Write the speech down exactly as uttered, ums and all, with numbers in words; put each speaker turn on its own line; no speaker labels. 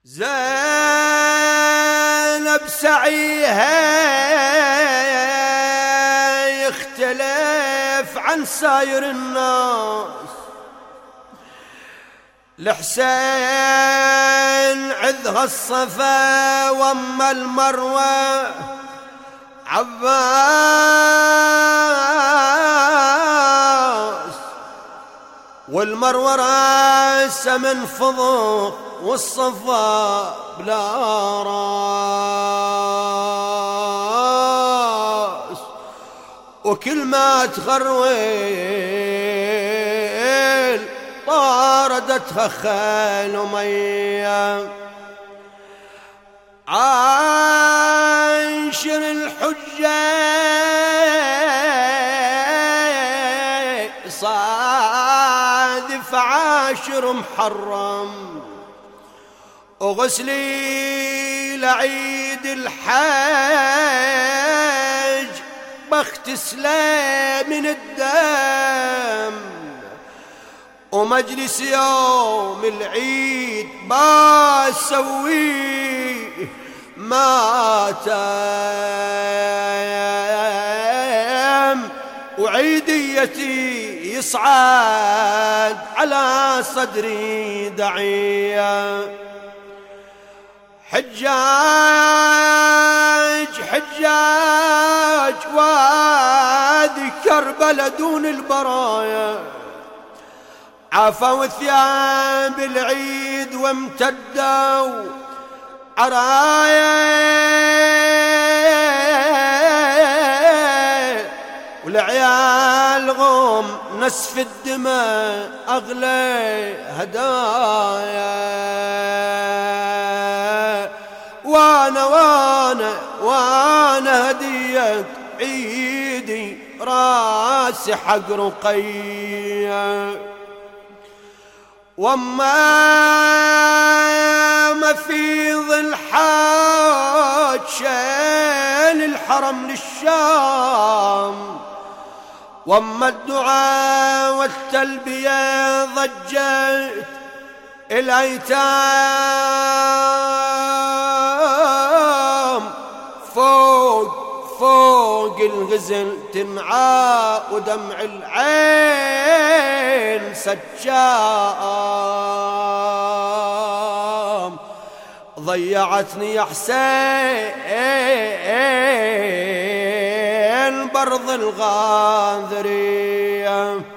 زينب سعيها يختلف عن ساير الناس، الحسين عذها الصفا واما المروة عباس، والمروة راسه من فضق والصفا بلا راس، وكل ما تغرويل طاردتها خيل ومية. عاشر الحجة صادف عاشر محرم، وغسلي لعيد الحج بغتسله من الدم، ومجلس يوم العيد بسويه ما تم، وعيديتي يصعد على صدري دعية. حجاج حجاج وادي كربلا دون البرايا، عفوا ثياب العيد وامتدوا عرايا، والعيال غوم نسف الدماء أغلى هدايا. وانا وانا وانا هدية عيدي راسي حق رقية، وما مفيض الحاج شان الحرم للشام، وما الدعاء والتلبية ضجت الايتام، فوق فوق الغزل تمعى ودمع العين سجام، ضيعتني يا حسين برض الغاذرية.